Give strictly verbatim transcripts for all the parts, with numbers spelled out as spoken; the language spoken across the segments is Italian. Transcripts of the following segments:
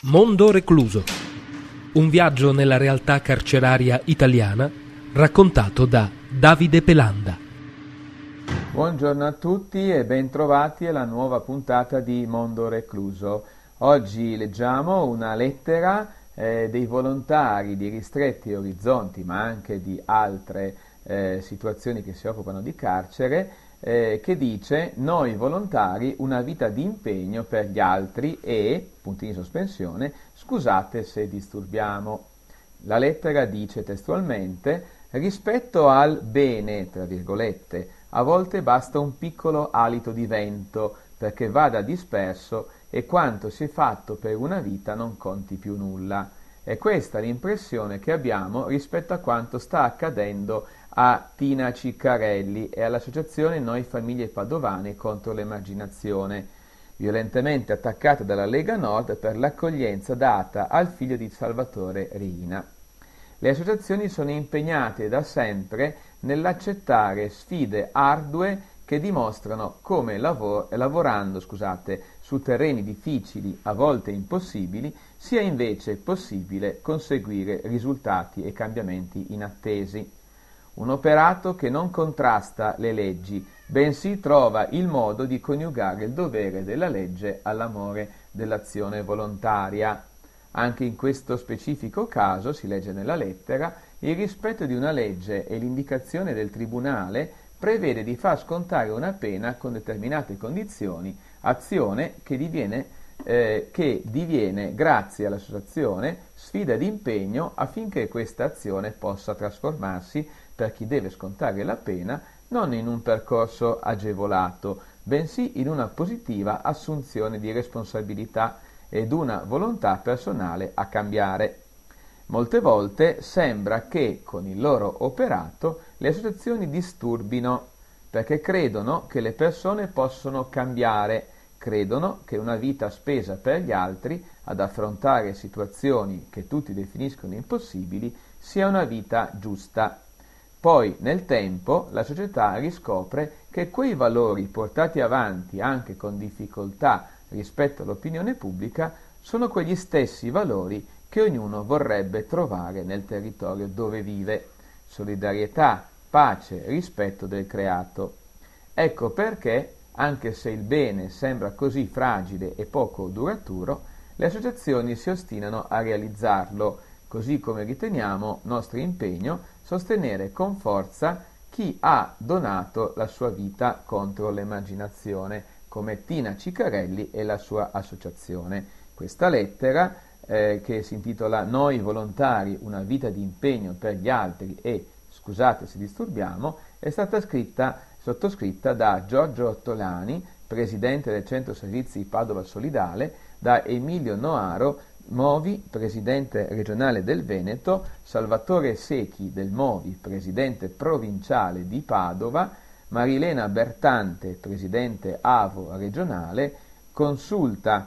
Mondo recluso. Un viaggio nella realtà carceraria italiana raccontato da Davide Pelanda. Buongiorno a tutti e bentrovati alla nuova puntata di Mondo recluso. Oggi leggiamo una lettera eh, dei volontari di Ristretti Orizzonti, ma anche di altre eh, situazioni che si occupano di carcere, eh, che dice: noi volontari una vita di impegno per gli altri e, puntini di sospensione, scusate se disturbiamo. La lettera dice testualmente: rispetto al bene, tra virgolette, a volte basta un piccolo alito di vento perché vada disperso e quanto si è fatto per una vita non conti più nulla. È questa l'impressione che abbiamo rispetto a quanto sta accadendo a Tina Ciccarelli e all'associazione Noi Famiglie Padovane contro l'emarginazione, violentemente attaccata dalla Lega Nord per l'accoglienza data al figlio di Salvatore Riina. Le associazioni sono impegnate da sempre nell'accettare sfide ardue che dimostrano come lavor- lavorando scusate, su terreni difficili, a volte impossibili, sia invece possibile conseguire risultati e cambiamenti inattesi. Un operato che non contrasta le leggi, bensì trova il modo di coniugare il dovere della legge all'amore dell'azione volontaria. Anche in questo specifico caso, si legge nella lettera, il rispetto di una legge e l'indicazione del tribunale prevede di far scontare una pena con determinate condizioni, azione che diviene, eh, che diviene, grazie all'associazione, sfida di impegno affinché questa azione possa trasformarsi, per chi deve scontare la pena, non in un percorso agevolato, bensì in una positiva assunzione di responsabilità ed una volontà personale a cambiare. Molte volte sembra che con il loro operato le associazioni disturbino, perché credono che le persone possono cambiare, credono che una vita spesa per gli altri ad affrontare situazioni che tutti definiscono impossibili sia una vita giusta. Poi nel tempo la società riscopre che quei valori portati avanti anche con difficoltà rispetto all'opinione pubblica sono quegli stessi valori che ognuno vorrebbe trovare nel territorio dove vive: solidarietà, pace, rispetto del creato. Ecco perché, anche se il bene sembra così fragile e poco duraturo, le associazioni si ostinano a realizzarlo, così come riteniamo nostro impegno sostenere con forza chi ha donato la sua vita contro l'emarginazione, come Tina Ciccarelli e la sua associazione. Questa lettera, eh, che si intitola Noi volontari, una vita di impegno per gli altri e scusate se disturbiamo, è stata scritta, sottoscritta da Giorgio Ottolani, presidente del Centro Servizi Padova Solidale, da Emilio Noaro Movi, presidente regionale del Veneto, Salvatore Secchi del Movi, presidente provinciale di Padova, Marilena Bertante, presidente A V O regionale, consulta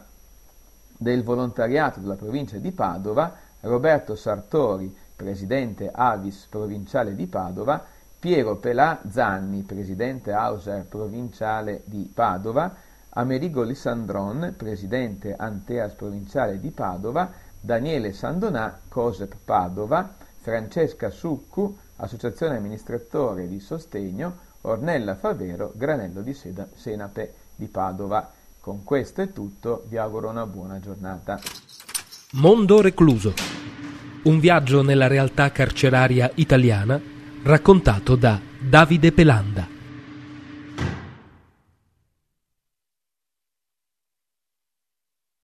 del volontariato della provincia di Padova, Roberto Sartori, presidente Avis provinciale di Padova, Piero Pelà Zanni, presidente Auser provinciale di Padova, Amerigo Lissandron, presidente Anteas provinciale di Padova, Daniele Sandonà, COSEP Padova, Francesca Succu, associazione amministratore di sostegno, Ornella Favero, Granello di Seda, Senape di Padova. Con questo è tutto, vi auguro una buona giornata. Mondo recluso. Un viaggio nella realtà carceraria italiana raccontato da Davide Pelanda.